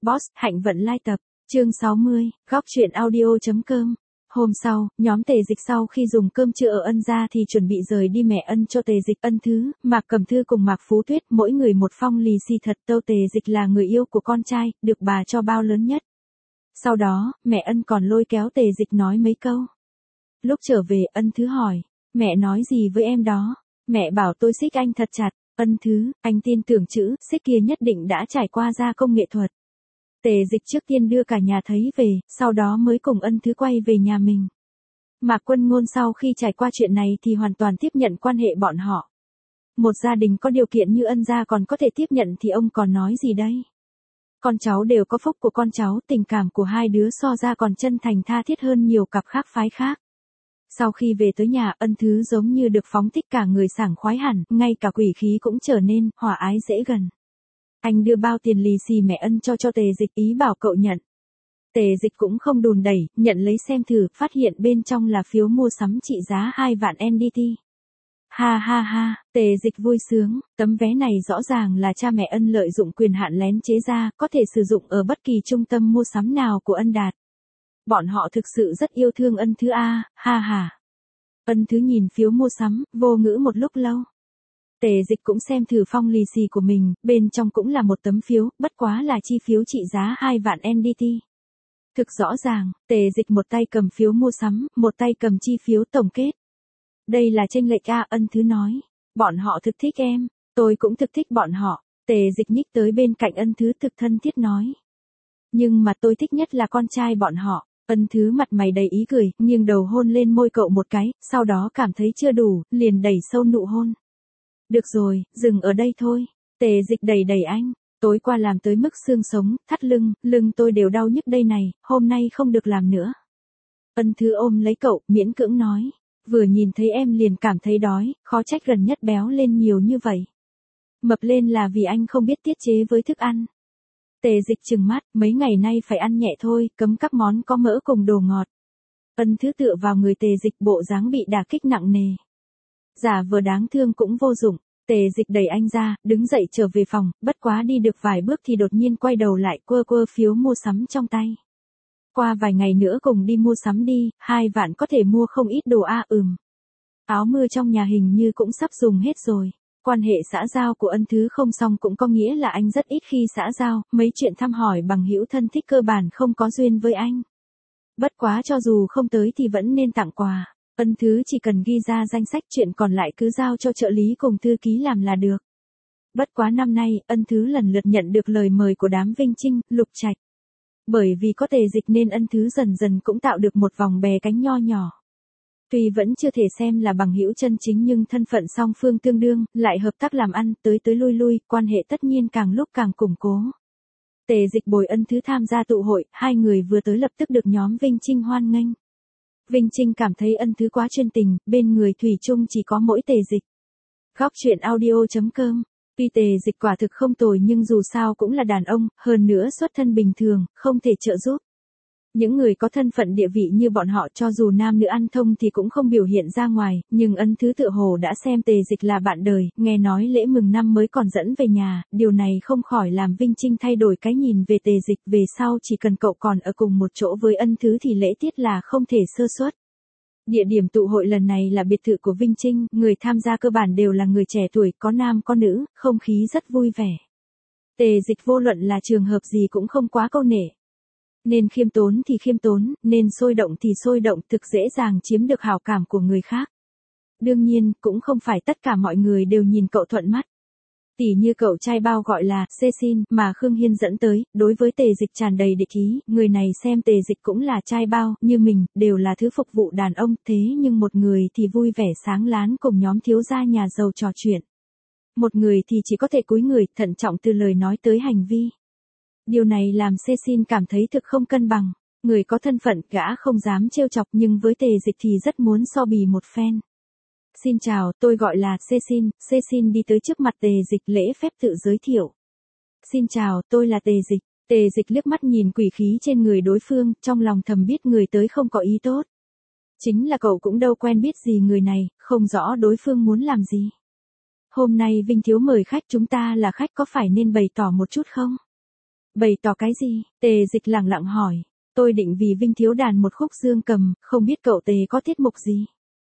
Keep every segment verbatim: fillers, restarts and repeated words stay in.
Boss, Hạnh Vận lai tập, chương sáu mươi, góc truyện audio.com. Hôm sau, nhóm Tề Dịch sau khi dùng cơm trưa ở Ân gia thì chuẩn bị rời đi. Mẹ Ân cho Tề Dịch Ân Thứ, Mạc Cẩm Thư cùng Mạc Phú Tuyết mỗi người một phong lì xì thật. Tâu Tề Dịch là người yêu của con trai, được bà cho bao lớn nhất. Sau đó, mẹ Ân còn lôi kéo Tề Dịch nói mấy câu. Lúc trở về, Ân Thứ hỏi, mẹ nói gì với em đó? Mẹ bảo tôi xích anh thật chặt. Ân Thứ, anh tin tưởng chữ xích kia nhất định đã trải qua gia công nghệ thuật. Tề Dịch trước tiên đưa cả nhà thấy về, sau đó mới cùng Ân Thứ quay về nhà mình. Mạc Quân Ngôn sau khi trải qua chuyện này thì hoàn toàn tiếp nhận quan hệ bọn họ. Một gia đình có điều kiện như Ân gia còn có thể tiếp nhận thì ông còn nói gì đây? Con cháu đều có phúc của con cháu, tình cảm của hai đứa so ra còn chân thành tha thiết hơn nhiều cặp khác phái khác. Sau khi về tới nhà, Ân Thứ giống như được phóng thích, cả người sảng khoái hẳn, ngay cả quỷ khí cũng trở nên hòa ái dễ gần. Anh đưa bao tiền lì xì mẹ Ân cho cho Tề Dịch, ý bảo cậu nhận. Tề Dịch cũng không đùn đẩy, nhận lấy xem thử, phát hiện bên trong là phiếu mua sắm trị giá hai vạn en đê tê. Ha ha ha, Tề Dịch vui sướng, tấm vé này rõ ràng là cha mẹ Ân lợi dụng quyền hạn lén chế ra, có thể sử dụng ở bất kỳ trung tâm mua sắm nào của Ân Đạt. Bọn họ thực sự rất yêu thương Ân Thứ a, ha ha. Ân Thứ nhìn phiếu mua sắm, vô ngữ một lúc lâu. Tề Dịch cũng xem thử phong lì xì của mình, bên trong cũng là một tấm phiếu, bất quá là chi phiếu trị giá hai vạn en đê tê. Thực rõ ràng, Tề Dịch một tay cầm phiếu mua sắm, một tay cầm chi phiếu tổng kết. Đây là chênh lệch a, Ân Thứ nói. Bọn họ thực thích em, tôi cũng thực thích bọn họ. Tề Dịch nhích tới bên cạnh Ân Thứ thực thân thiết nói. Nhưng mà tôi thích nhất là con trai bọn họ. Ân Thứ mặt mày đầy ý cười, nghiêng đầu hôn lên môi cậu một cái, sau đó cảm thấy chưa đủ, liền đẩy sâu nụ hôn. Được rồi, dừng ở đây thôi. Tề Dịch đẩy đẩy anh. Tối qua làm tới mức xương sống, thắt lưng, lưng tôi đều đau nhức đây này, hôm nay không được làm nữa. Ân Thứ ôm lấy cậu, miễn cưỡng nói. Vừa nhìn thấy em liền cảm thấy đói, khó trách gần nhất béo lên nhiều như vậy. Mập lên là vì anh không biết tiết chế với thức ăn. Tề Dịch trừng mắt, mấy ngày nay phải ăn nhẹ thôi, cấm các món có mỡ cùng đồ ngọt. Ân Thứ tựa vào người Tề Dịch, bộ dáng bị đả kích nặng nề. Giả vờ đáng thương cũng vô dụng. Tề Dịch đẩy anh ra, đứng dậy trở về phòng, bất quá đi được vài bước thì đột nhiên quay đầu lại, quơ quơ phiếu mua sắm trong tay. Qua vài ngày nữa cùng đi mua sắm đi, hai vạn có thể mua không ít đồ a à, ừm. Áo mưa trong nhà hình như cũng sắp dùng hết rồi. Quan hệ xã giao của Ân Thứ không xong cũng có nghĩa là anh rất ít khi xã giao, mấy chuyện thăm hỏi bằng hữu thân thích cơ bản không có duyên với anh. Bất quá cho dù không tới thì vẫn nên tặng quà. Ân Thứ chỉ cần ghi ra danh sách, chuyện còn lại cứ giao cho trợ lý cùng thư ký làm là được. Bất quá năm nay, Ân Thứ lần lượt nhận được lời mời của đám Vinh Trinh, Lục Trạch. Bởi vì có Tề Dịch nên Ân Thứ dần dần cũng tạo được một vòng bè cánh nho nhỏ. Tuy vẫn chưa thể xem là bằng hữu chân chính nhưng thân phận song phương tương đương, lại hợp tác làm ăn, tới tới lui lui, quan hệ tất nhiên càng lúc càng củng cố. Tề Dịch bồi Ân Thứ tham gia tụ hội, hai người vừa tới lập tức được nhóm Vinh Trinh hoan nghênh. Vinh Trinh cảm thấy Ân Thứ quá chuyên tình, bên người thủy chung chỉ có mỗi Tề Dịch. Góc truyện audio.com. Tuy Tề Dịch quả thực không tồi nhưng dù sao cũng là đàn ông, hơn nữa xuất thân bình thường, không thể trợ giúp. Những người có thân phận địa vị như bọn họ cho dù nam nữ ăn thông thì cũng không biểu hiện ra ngoài, nhưng Ân Thứ tựa hồ đã xem Tề Dịch là bạn đời, nghe nói lễ mừng năm mới còn dẫn về nhà, điều này không khỏi làm Vinh Trinh thay đổi cái nhìn về Tề Dịch, về sau chỉ cần cậu còn ở cùng một chỗ với Ân Thứ thì lễ tiết là không thể sơ suất. Địa điểm tụ hội lần này là biệt thự của Vinh Trinh, người tham gia cơ bản đều là người trẻ tuổi, có nam có nữ, không khí rất vui vẻ. Tề Dịch vô luận là trường hợp gì cũng không quá câu nể. Nên khiêm tốn thì khiêm tốn, nên sôi động thì sôi động, thực dễ dàng chiếm được hảo cảm của người khác. Đương nhiên, cũng không phải tất cả mọi người đều nhìn cậu thuận mắt. Tỉ như cậu trai bao gọi là Cecin mà Khương Hiên dẫn tới, đối với Tề Dịch tràn đầy địch ý, người này xem Tề Dịch cũng là trai bao, như mình, đều là thứ phục vụ đàn ông, thế nhưng một người thì vui vẻ sáng láng cùng nhóm thiếu gia nhà giàu trò chuyện. Một người thì chỉ có thể cúi người, thận trọng từ lời nói tới hành vi. Điều này làm Cecin cảm thấy thực không cân bằng. Người có thân phận, gã không dám trêu chọc nhưng với Tề Dịch thì rất muốn so bì một phen. Xin chào, tôi gọi là Cecin. Cecin đi tới trước mặt Tề Dịch lễ phép tự giới thiệu. Xin chào, tôi là Tề Dịch. Tề Dịch liếc mắt nhìn quỷ khí trên người đối phương, trong lòng thầm biết người tới không có ý tốt. Chính là cậu cũng đâu quen biết gì người này, không rõ đối phương muốn làm gì. Hôm nay Vinh Thiếu mời khách, chúng ta là khách có phải nên bày tỏ một chút không? Bày tỏ cái gì? Tề Dịch lẳng lặng hỏi. Tôi định vì Vinh Thiếu đàn một khúc dương cầm, không biết cậu Tề có tiết mục gì?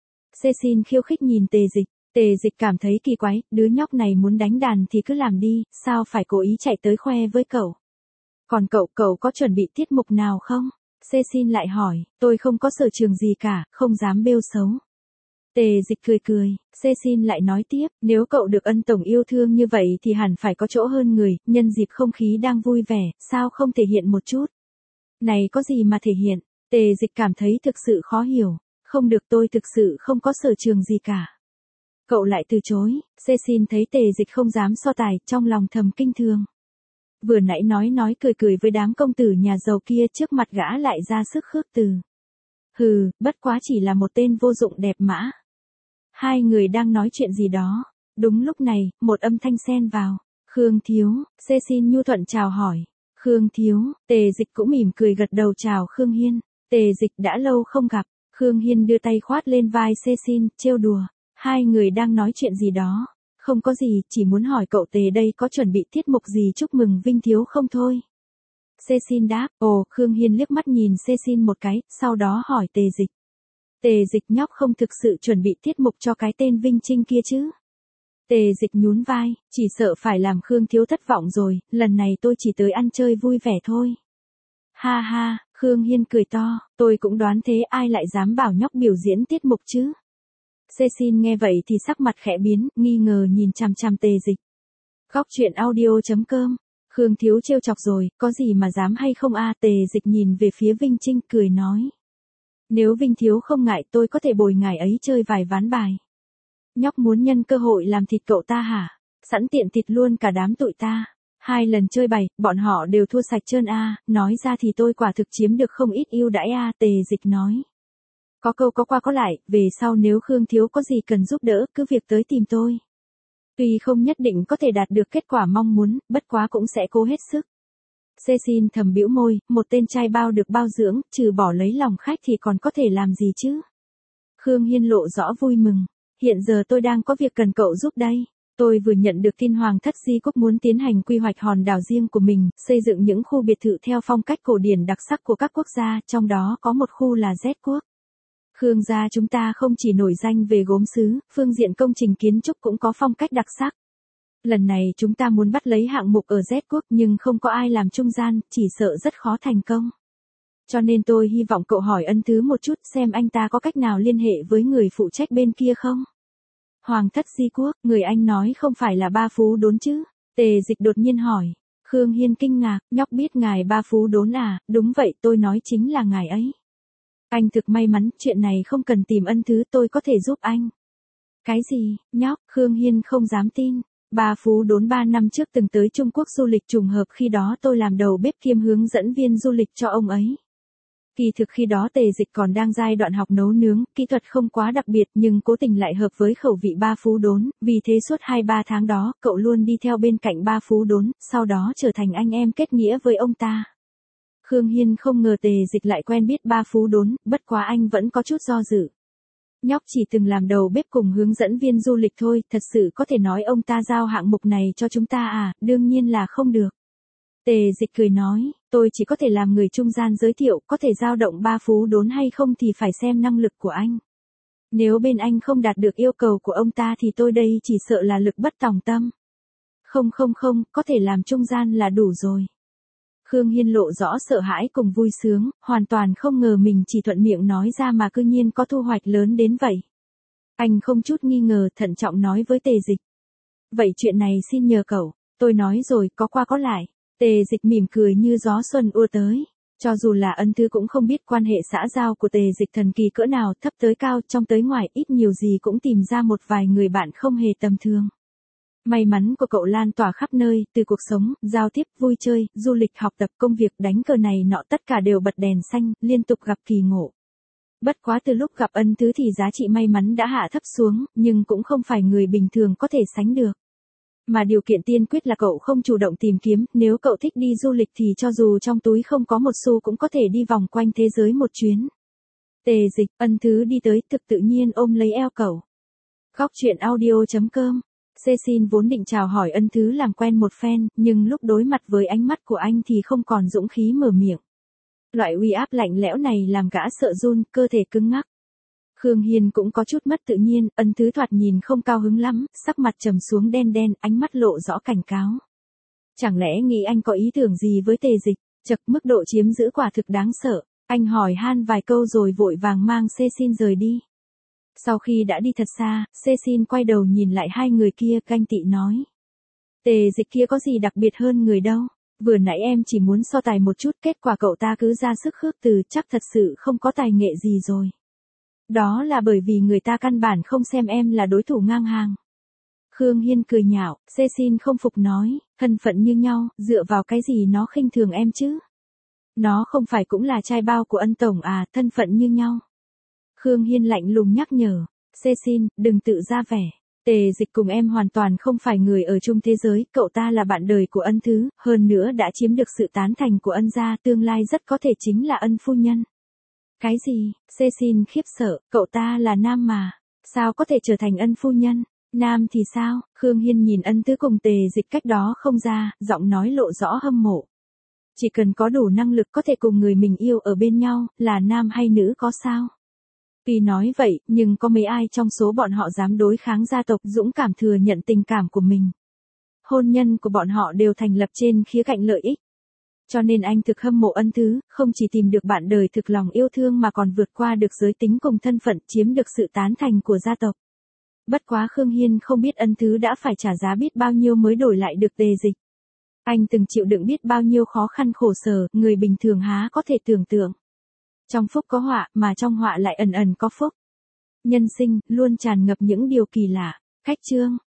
Cecil khiêu khích nhìn Tề Dịch. Tề Dịch cảm thấy kỳ quái, đứa nhóc này muốn đánh đàn thì cứ làm đi, sao phải cố ý chạy tới khoe với cậu? Còn cậu, cậu có chuẩn bị tiết mục nào không? Cecil lại hỏi, tôi không có sở trường gì cả, không dám bêu xấu. Tề Dịch cười cười, Cecil lại nói tiếp, nếu cậu được ân tổng yêu thương như vậy thì hẳn phải có chỗ hơn người, nhân dịp không khí đang vui vẻ, sao không thể hiện một chút? Này có gì mà thể hiện? Tề Dịch cảm thấy thực sự khó hiểu, không được, tôi thực sự không có sở trường gì cả. Cậu lại từ chối. Cecil thấy Tề Dịch không dám so tài, trong lòng thầm kinh thường. Vừa nãy nói nói cười cười với đám công tử nhà giàu kia, trước mặt gã lại ra sức khước từ. Hừ, bất quá chỉ là một tên vô dụng đẹp mã. Hai người đang nói chuyện gì đó. Đúng lúc này, một âm thanh xen vào. Khương Thiếu. Cecil nhu thuận chào hỏi. Khương Thiếu. Tề Dịch cũng mỉm cười gật đầu chào Khương Hiên. Tề Dịch đã lâu không gặp. Khương Hiên đưa tay khoát lên vai Cecil, trêu đùa. Hai người đang nói chuyện gì đó. Không có gì, chỉ muốn hỏi cậu Tề đây có chuẩn bị tiết mục gì chúc mừng Vinh Thiếu không thôi. Cecil đáp, ồ, Khương Hiên liếc mắt nhìn Cecil một cái, sau đó hỏi Tề Dịch. Tề Dịch nhóc không thực sự chuẩn bị tiết mục cho cái tên Vinh Trinh kia chứ? Tề Dịch nhún vai, chỉ sợ phải làm Khương Thiếu thất vọng rồi, lần này tôi chỉ tới ăn chơi vui vẻ thôi. Ha ha, Khương Hiên cười to, tôi cũng đoán thế, ai lại dám bảo nhóc biểu diễn tiết mục chứ? Cecil nghe vậy thì sắc mặt khẽ biến, nghi ngờ nhìn chằm chằm Tề Dịch. Góc truyện audio chấm com. Khương Thiếu trêu chọc rồi, có gì mà dám hay không a? Tề Dịch nhìn về phía Vinh Trinh cười nói. Nếu Vinh Thiếu không ngại tôi có thể bồi ngài ấy chơi vài ván bài. Nhóc muốn nhân cơ hội làm thịt cậu ta hả? Sẵn tiện thịt luôn cả đám tụi ta. Hai lần chơi bài, bọn họ đều thua sạch trơn a, nói ra thì tôi quả thực chiếm được không ít ưu đãi a, Tề Dịch nói. Có câu có qua có lại, về sau nếu Khương Thiếu có gì cần giúp đỡ, cứ việc tới tìm tôi. Tuy không nhất định có thể đạt được kết quả mong muốn, bất quá cũng sẽ cố hết sức. Cecil thầm bĩu môi, một tên trai bao được bao dưỡng, trừ bỏ lấy lòng khách thì còn có thể làm gì chứ? Khương Hiên lộ rõ vui mừng. Hiện giờ tôi đang có việc cần cậu giúp đây. Tôi vừa nhận được tin Hoàng thất Di Quốc muốn tiến hành quy hoạch hòn đảo riêng của mình, xây dựng những khu biệt thự theo phong cách cổ điển đặc sắc của các quốc gia, trong đó có một khu là Z quốc. Khương gia chúng ta không chỉ nổi danh về gốm sứ, phương diện công trình kiến trúc cũng có phong cách đặc sắc. Lần này chúng ta muốn bắt lấy hạng mục ở Z quốc nhưng không có ai làm trung gian, chỉ sợ rất khó thành công. Cho nên tôi hy vọng cậu hỏi ân thứ một chút xem anh ta có cách nào liên hệ với người phụ trách bên kia không? Hoàng thất Di Quốc, người anh nói không phải là Ba Phú Đốn chứ? Tề Dịch đột nhiên hỏi. Khương Hiên kinh ngạc, nhóc biết ngài Ba Phú Đốn à? Đúng vậy, tôi nói chính là ngài ấy. Anh thực may mắn, chuyện này không cần tìm ân thứ, tôi có thể giúp anh. Cái gì, nhóc? Khương Hiên không dám tin. Ba Phú Đốn ba năm trước từng tới Trung Quốc du lịch, trùng hợp khi đó tôi làm đầu bếp kiêm hướng dẫn viên du lịch cho ông ấy. Kỳ thực khi đó Tề Dịch còn đang giai đoạn học nấu nướng, kỹ thuật không quá đặc biệt nhưng cố tình lại hợp với khẩu vị Ba Phú Đốn, vì thế suốt hai ba tháng đó, cậu luôn đi theo bên cạnh Ba Phú Đốn, sau đó trở thành anh em kết nghĩa với ông ta. Khương Hiên không ngờ Tề Dịch lại quen biết Ba Phú Đốn, bất quá anh vẫn có chút do dự. Nhóc chỉ từng làm đầu bếp cùng hướng dẫn viên du lịch thôi, thật sự có thể nói ông ta giao hạng mục này cho chúng ta à? Đương nhiên là không được. Tề Dịch cười nói, tôi chỉ có thể làm người trung gian giới thiệu, có thể giao động Ba Phú Đốn hay không thì phải xem năng lực của anh. Nếu bên anh không đạt được yêu cầu của ông ta thì tôi đây chỉ sợ là lực bất tòng tâm. Không không không, có thể làm trung gian là đủ rồi. Khương Hiên lộ rõ sợ hãi cùng vui sướng, hoàn toàn không ngờ mình chỉ thuận miệng nói ra mà cư nhiên có thu hoạch lớn đến vậy. Anh không chút nghi ngờ, thận trọng nói với Tề Dịch. Vậy chuyện này xin nhờ cậu, tôi nói rồi, có qua có lại. Tề Dịch mỉm cười như gió xuân ùa tới. Cho dù là ân thư cũng không biết quan hệ xã giao của Tề Dịch thần kỳ cỡ nào, thấp tới cao, trong tới ngoài, ít nhiều gì cũng tìm ra một vài người bạn không hề tầm thường. May mắn của cậu lan tỏa khắp nơi, từ cuộc sống, giao tiếp, vui chơi, du lịch, học tập, công việc, đánh cờ này nọ tất cả đều bật đèn xanh, liên tục gặp kỳ ngộ. Bất quá từ lúc gặp ân thứ thì giá trị may mắn đã hạ thấp xuống, nhưng cũng không phải người bình thường có thể sánh được. Mà điều kiện tiên quyết là cậu không chủ động tìm kiếm, nếu cậu thích đi du lịch thì cho dù trong túi không có một xu cũng có thể đi vòng quanh thế giới một chuyến. Tề Dịch, ân thứ đi tới, thực tự nhiên ôm lấy eo cậu. Góc truyện audio chấm com Cecil vốn định chào hỏi Ân Thứ làm quen một phen, nhưng lúc đối mặt với ánh mắt của anh thì không còn dũng khí mở miệng. Loại uy áp lạnh lẽo này làm gã sợ run, cơ thể cứng ngắc. Khương Hiên cũng có chút mất tự nhiên, Ân Thứ thoạt nhìn không cao hứng lắm, sắc mặt trầm xuống đen đen, ánh mắt lộ rõ cảnh cáo. Chẳng lẽ nghĩ anh có ý tưởng gì với Tề Dịch? Chật, mức độ chiếm giữ quả thực đáng sợ. Anh hỏi han vài câu rồi vội vàng mang Cecil rời đi. Sau khi đã đi thật xa, Cecil quay đầu nhìn lại hai người kia, ganh tị nói. Tề Dịch kia có gì đặc biệt hơn người đâu. Vừa nãy em chỉ muốn so tài một chút, kết quả cậu ta cứ ra sức khước từ, chắc thật sự không có tài nghệ gì rồi. Đó là bởi vì người ta căn bản không xem em là đối thủ ngang hàng. Khương Hiên cười nhạo, Cecil không phục nói, thân phận như nhau, dựa vào cái gì nó khinh thường em chứ? Nó không phải cũng là trai bao của Ân tổng à, thân phận như nhau. Khương Hiên lạnh lùng nhắc nhở, Cecil, đừng tự ra vẻ. Tề Dịch cùng em hoàn toàn không phải người ở chung thế giới, cậu ta là bạn đời của Ân Thứ, hơn nữa đã chiếm được sự tán thành của Ân gia, tương lai rất có thể chính là Ân phu nhân. Cái gì? Cecil khiếp sợ, cậu ta là nam mà, sao có thể trở thành Ân phu nhân? Nam thì sao? Khương Hiên nhìn Ân Thứ cùng Tề Dịch cách đó không ra, giọng nói lộ rõ hâm mộ. Chỉ cần có đủ năng lực có thể cùng người mình yêu ở bên nhau, là nam hay nữ có sao? Tuy nói vậy, nhưng có mấy ai trong số bọn họ dám đối kháng gia tộc, dũng cảm thừa nhận tình cảm của mình. Hôn nhân của bọn họ đều thành lập trên khía cạnh lợi ích. Cho nên anh thực hâm mộ Ân Thứ, không chỉ tìm được bạn đời thực lòng yêu thương mà còn vượt qua được giới tính cùng thân phận, chiếm được sự tán thành của gia tộc. Bất quá Khương Hiên không biết Ân Thứ đã phải trả giá biết bao nhiêu mới đổi lại được Tề Dịch. Anh từng chịu đựng biết bao nhiêu khó khăn khổ sở, người bình thường há có thể tưởng tượng. Trong phúc có họa, mà trong họa lại ẩn ẩn có phúc. Nhân sinh, luôn tràn ngập những điều kỳ lạ. Khách chương.